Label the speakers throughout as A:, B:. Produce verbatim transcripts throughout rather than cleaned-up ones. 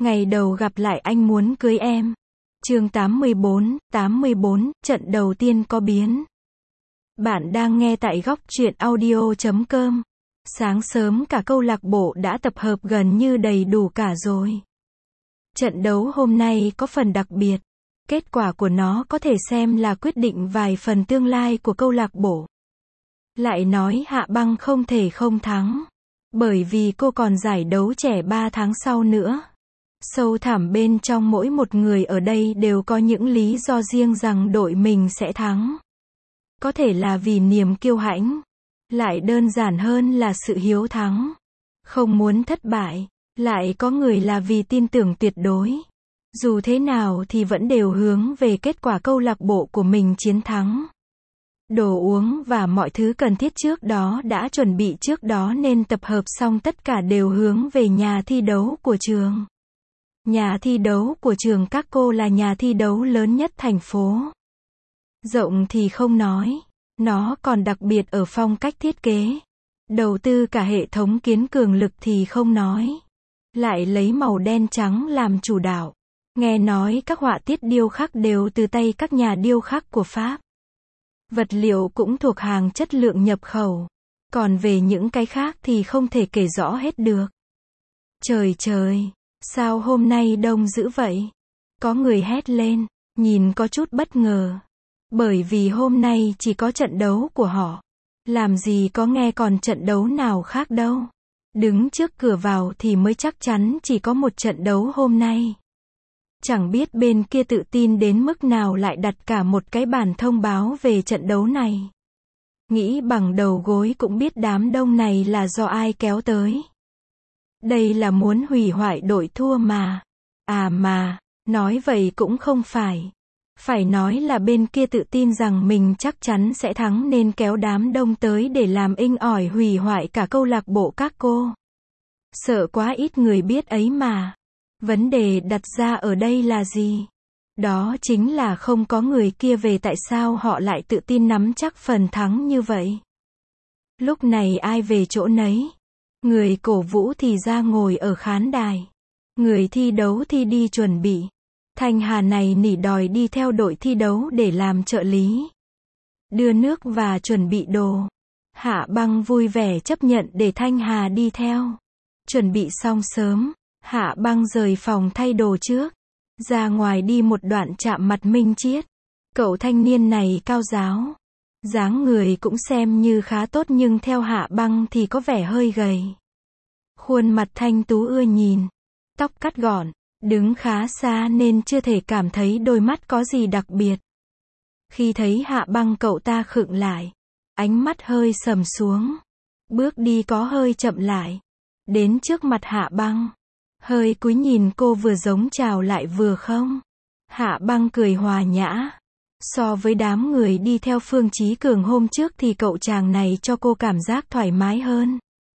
A: Ngày đầu gặp lại anh muốn cưới em. Chương tám mươi bốn, tám mươi bốn, trận đầu tiên có biến. Bạn đang nghe tại góc truyện audio chấm com. Sáng sớm cả câu lạc bộ đã tập hợp gần như đầy đủ cả rồi. Trận đấu hôm nay có phần đặc biệt. Kết quả của nó có thể xem là quyết định vài phần tương lai của câu lạc bộ. Lại nói Hạ Băng không thể không thắng. Bởi vì cô còn giải đấu trẻ ba tháng sau nữa. Sâu thẳm bên trong mỗi một người ở đây đều có những lý do riêng rằng đội mình sẽ thắng. Có thể là vì niềm kiêu hãnh. Lại đơn giản hơn là sự hiếu thắng. Không muốn thất bại. Lại có người là vì tin tưởng tuyệt đối. Dù thế nào thì vẫn đều hướng về kết quả câu lạc bộ của mình chiến thắng. Đồ uống và mọi thứ cần thiết trước đó đã chuẩn bị trước đó nên tập hợp xong tất cả đều hướng về nhà thi đấu của trường. Nhà thi đấu của trường các cô là nhà thi đấu lớn nhất thành phố. Rộng thì không nói. Nó còn đặc biệt ở phong cách thiết kế. Đầu tư cả hệ thống kiến cường lực thì không nói. Lại lấy màu đen trắng làm chủ đạo. Nghe nói các họa tiết điêu khắc đều từ tay các nhà điêu khắc của Pháp. Vật liệu cũng thuộc hàng chất lượng nhập khẩu. Còn về những cái khác thì không thể kể rõ hết được. Trời trời, sao hôm nay đông dữ vậy? Có người hét lên, nhìn có chút bất ngờ. Bởi vì hôm nay chỉ có trận đấu của họ. Làm gì có nghe còn trận đấu nào khác đâu. Đứng trước cửa vào thì mới chắc chắn chỉ có một trận đấu hôm nay. Chẳng biết bên kia tự tin đến mức nào lại đặt cả một cái bản thông báo về trận đấu này. Nghĩ bằng đầu gối cũng biết đám đông này là do ai kéo tới. Đây là muốn hủy hoại đội thua mà. À mà, nói vậy cũng không phải. Phải nói là bên kia tự tin rằng mình chắc chắn sẽ thắng nên kéo đám đông tới để làm inh ỏi hủy hoại cả câu lạc bộ các cô. Sợ quá ít người biết ấy mà. Vấn đề đặt ra ở đây là gì? Đó chính là không có người kia về tại sao họ lại tự tin nắm chắc phần thắng như vậy. Lúc này ai về chỗ nấy. Người cổ vũ thì ra ngồi ở khán đài. Người thi đấu thì đi chuẩn bị. Thanh Hà này nỉ đòi đi theo đội thi đấu để làm trợ lý. Đưa nước và chuẩn bị đồ. Hạ Băng vui vẻ chấp nhận để Thanh Hà đi theo. Chuẩn bị xong sớm. Hạ Băng rời phòng thay đồ trước. Ra ngoài đi một đoạn chạm mặt Minh Chiết. Cậu thanh niên này cao ráo. Dáng người cũng xem như khá tốt nhưng theo Hạ Băng thì có vẻ hơi gầy. Khuôn mặt thanh tú ưa nhìn. Tóc cắt gọn. Đứng khá xa nên chưa thể cảm thấy đôi mắt có gì đặc biệt. Khi thấy Hạ Băng cậu ta khựng lại. Ánh mắt hơi sầm xuống. Bước đi có hơi chậm lại. Đến trước mặt Hạ Băng. Hơi cúi nhìn cô vừa giống chào lại vừa không. Hạ Băng cười hòa nhã. So với đám người đi theo Phương Chí Cường hôm trước thì cậu chàng này cho cô cảm giác thoải mái hơn.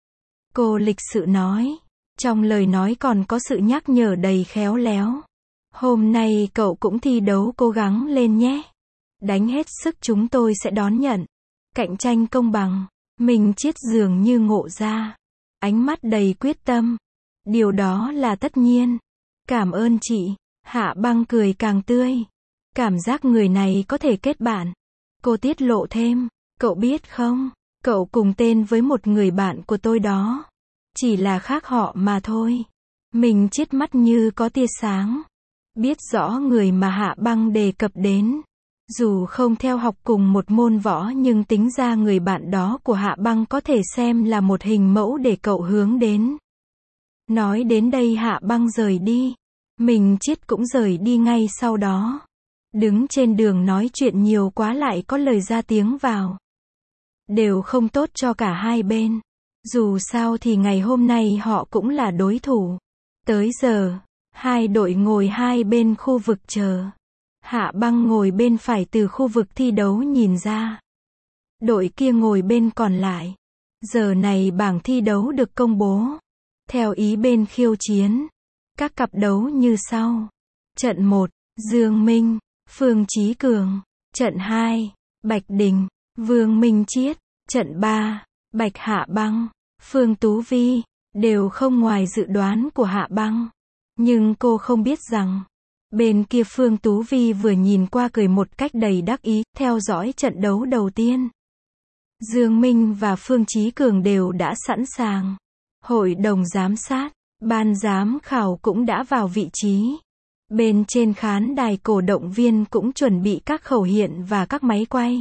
A: Cô lịch sự nói. Trong lời nói còn có sự nhắc nhở đầy khéo léo. Hôm nay cậu cũng thi đấu cố gắng lên nhé. Đánh hết sức chúng tôi sẽ đón nhận. Cạnh tranh công bằng. Mình Chiết dường như ngộ ra. Ánh mắt đầy quyết tâm. Điều đó là tất nhiên. Cảm ơn chị. Hạ Băng cười càng tươi. Cảm giác người này có thể kết bạn. Cô tiết lộ thêm. Cậu biết không, cậu cùng tên với một người bạn của tôi đó. Chỉ là khác họ mà thôi. Mình Chiết mắt như có tia sáng. Biết rõ người mà Hạ Băng đề cập đến. Dù không theo học cùng một môn võ nhưng tính ra người bạn đó của Hạ Băng có thể xem là một hình mẫu để cậu hướng đến. Nói đến đây Hạ Băng rời đi. Mình Chiết cũng rời đi ngay sau đó. Đứng trên đường nói chuyện nhiều quá lại có lời ra tiếng vào. Đều không tốt cho cả hai bên. Dù sao thì ngày hôm nay họ cũng là đối thủ. Tới giờ, hai đội ngồi hai bên khu vực chờ. Hạ Băng ngồi bên phải từ khu vực thi đấu nhìn ra. Đội kia ngồi bên còn lại. Giờ này bảng thi đấu được công bố. Theo ý bên khiêu chiến. Các cặp đấu như sau. Trận một, Dương Minh, Phương Chí Cường. Trận hai, Bạch Đình, Vương Minh Chiết. Trận ba, Bạch Hạ Băng, Phương Tú Vi. Đều không ngoài dự đoán của Hạ Băng. Nhưng cô không biết rằng, bên kia Phương Tú Vi vừa nhìn qua cười một cách đầy đắc ý, theo dõi trận đấu đầu tiên. Dương Minh và Phương Chí Cường đều đã sẵn sàng. Hội đồng giám sát, ban giám khảo cũng đã vào vị trí. Bên trên khán đài cổ động viên cũng chuẩn bị các khẩu hiện và các máy quay.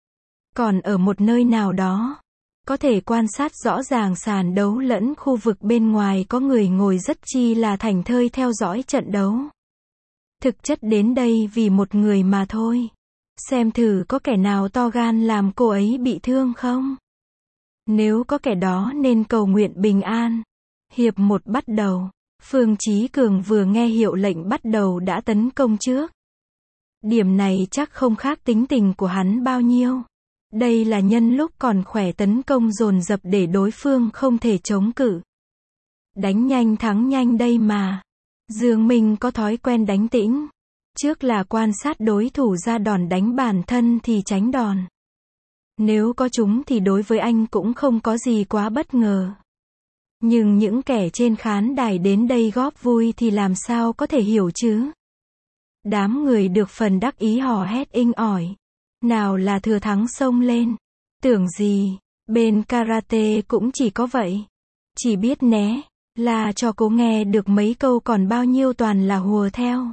A: Còn ở một nơi nào đó, có thể quan sát rõ ràng sàn đấu lẫn khu vực bên ngoài có người ngồi rất chi là thảnh thơi theo dõi trận đấu. Thực chất đến đây vì một người mà thôi. Xem thử có kẻ nào to gan làm cô ấy bị thương không? Nếu có kẻ đó nên cầu nguyện bình an. Hiệp một bắt đầu. Phương Chí Cường vừa nghe hiệu lệnh bắt đầu đã tấn công trước. Điểm này chắc không khác tính tình của hắn bao nhiêu. Đây là nhân lúc còn khỏe tấn công dồn dập để đối phương không thể chống cự. Đánh nhanh thắng nhanh đây mà. Dương Minh có thói quen đánh tĩnh. Trước là quan sát đối thủ ra đòn đánh bản thân thì tránh đòn. Nếu có chúng thì đối với anh cũng không có gì quá bất ngờ. Nhưng những kẻ trên khán đài đến đây góp vui thì làm sao có thể hiểu chứ? Đám người được phần đắc ý hò hét inh ỏi. Nào là thừa thắng xông lên. Tưởng gì, bên karate cũng chỉ có vậy. Chỉ biết né, là cho cố nghe được mấy câu còn bao nhiêu toàn là hùa theo.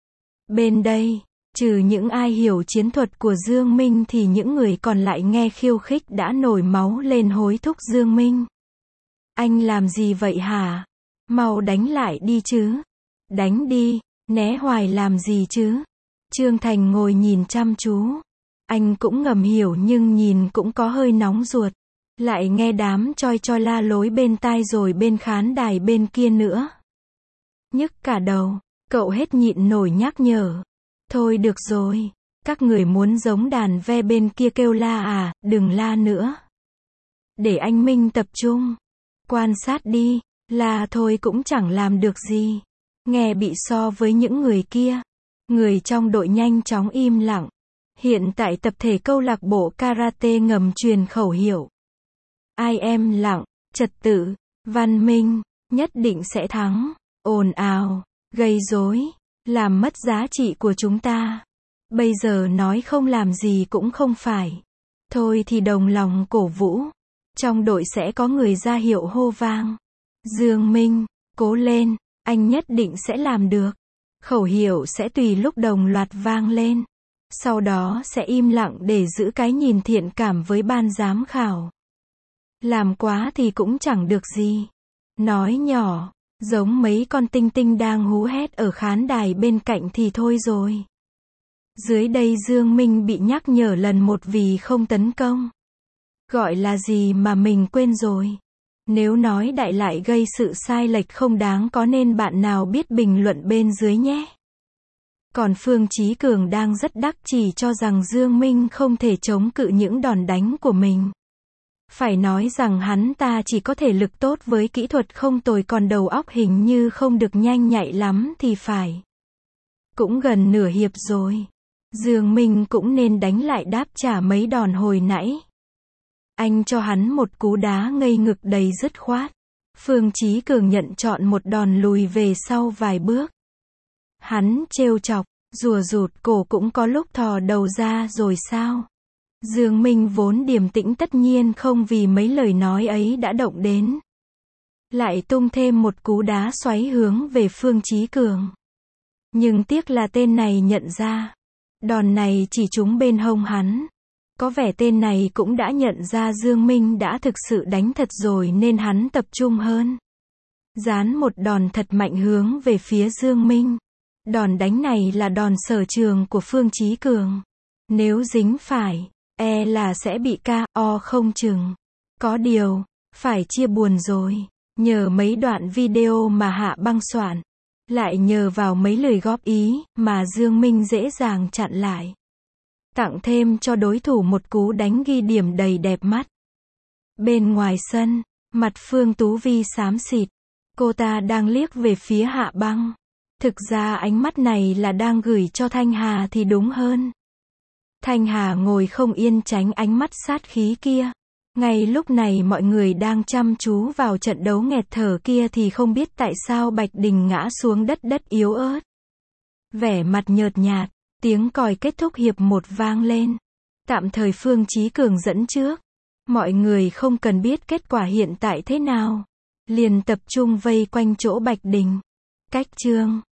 A: Bên đây, trừ những ai hiểu chiến thuật của Dương Minh thì những người còn lại nghe khiêu khích đã nổi máu lên hối thúc Dương Minh. Anh làm gì vậy hả? Mau đánh lại đi chứ. Đánh đi, né hoài làm gì chứ? Trương Thành ngồi nhìn chăm chú. Anh cũng ngầm hiểu nhưng nhìn cũng có hơi nóng ruột. Lại nghe đám choi choi la lối bên tai rồi bên khán đài bên kia nữa. Nhức cả đầu, cậu hết nhịn nổi nhắc nhở. Thôi được rồi, các người muốn giống đàn ve bên kia kêu la à, đừng la nữa. Để anh Minh tập trung. Quan sát đi, la thôi cũng chẳng làm được gì. Nghe bị so với những người kia. Người trong đội nhanh chóng im lặng. Hiện tại tập thể câu lạc bộ karate ngầm truyền khẩu hiệu. Ai em lặng, trật tự, văn minh, nhất định sẽ thắng. Ồn ào, gây rối, làm mất giá trị của chúng ta. Bây giờ nói không làm gì cũng không phải. Thôi thì đồng lòng cổ vũ. Trong đội sẽ có người ra hiệu hô vang. Dương Minh, cố lên, anh nhất định sẽ làm được. Khẩu hiệu sẽ tùy lúc đồng loạt vang lên. Sau đó sẽ im lặng để giữ cái nhìn thiện cảm với ban giám khảo. Làm quá thì cũng chẳng được gì. Nói nhỏ, giống mấy con tinh tinh đang hú hét ở khán đài bên cạnh thì thôi rồi. Dưới đây Dương Minh bị nhắc nhở lần một vì không tấn công. Gọi là gì mà mình quên rồi. Nếu nói đại lại gây sự sai lệch không đáng có nên bạn nào biết bình luận bên dưới nhé. Còn Phương Chí Cường đang rất đắc chỉ cho rằng Dương Minh không thể chống cự những đòn đánh của mình. Phải nói rằng hắn ta chỉ có thể lực tốt với kỹ thuật không tồi còn đầu óc hình như không được nhanh nhạy lắm thì phải. Cũng gần nửa hiệp rồi. Dương Minh cũng nên đánh lại đáp trả mấy đòn hồi nãy. Anh cho hắn một cú đá ngây ngực đầy dứt khoát. Phương Chí Cường nhận chọn một đòn lùi về sau vài bước. Hắn trêu chọc, rùa rụt cổ cũng có lúc thò đầu ra rồi sao? Dương Minh vốn điềm tĩnh tất nhiên không vì mấy lời nói ấy đã động đến. Lại tung thêm một cú đá xoáy hướng về Phương Chí Cường. Nhưng tiếc là tên này nhận ra. Đòn này chỉ trúng bên hông hắn. Có vẻ tên này cũng đã nhận ra Dương Minh đã thực sự đánh thật rồi nên hắn tập trung hơn. Dán một đòn thật mạnh hướng về phía Dương Minh. Đòn đánh này là đòn sở trường của Phương Chí Cường. Nếu dính phải, e là sẽ bị ca o không chừng. Có điều, phải chia buồn rồi. Nhờ mấy đoạn video mà Hạ Băng soạn. Lại nhờ vào mấy lời góp ý mà Dương Minh dễ dàng chặn lại. Tặng thêm cho đối thủ một cú đánh ghi điểm đầy đẹp mắt. Bên ngoài sân, mặt Phương Tú Vi xám xịt. Cô ta đang liếc về phía Hạ Băng. Thực ra ánh mắt này là đang gửi cho Thanh Hà thì đúng hơn. Thanh Hà ngồi không yên tránh ánh mắt sát khí kia. Ngay lúc này mọi người đang chăm chú vào trận đấu nghẹt thở kia thì không biết tại sao Bạch Đình ngã xuống đất đất yếu ớt. Vẻ mặt nhợt nhạt, tiếng còi kết thúc hiệp một vang lên. Tạm thời Phương Chí Cường dẫn trước. Mọi người không cần biết kết quả hiện tại thế nào. Liền tập trung vây quanh chỗ Bạch Đình. Cách chương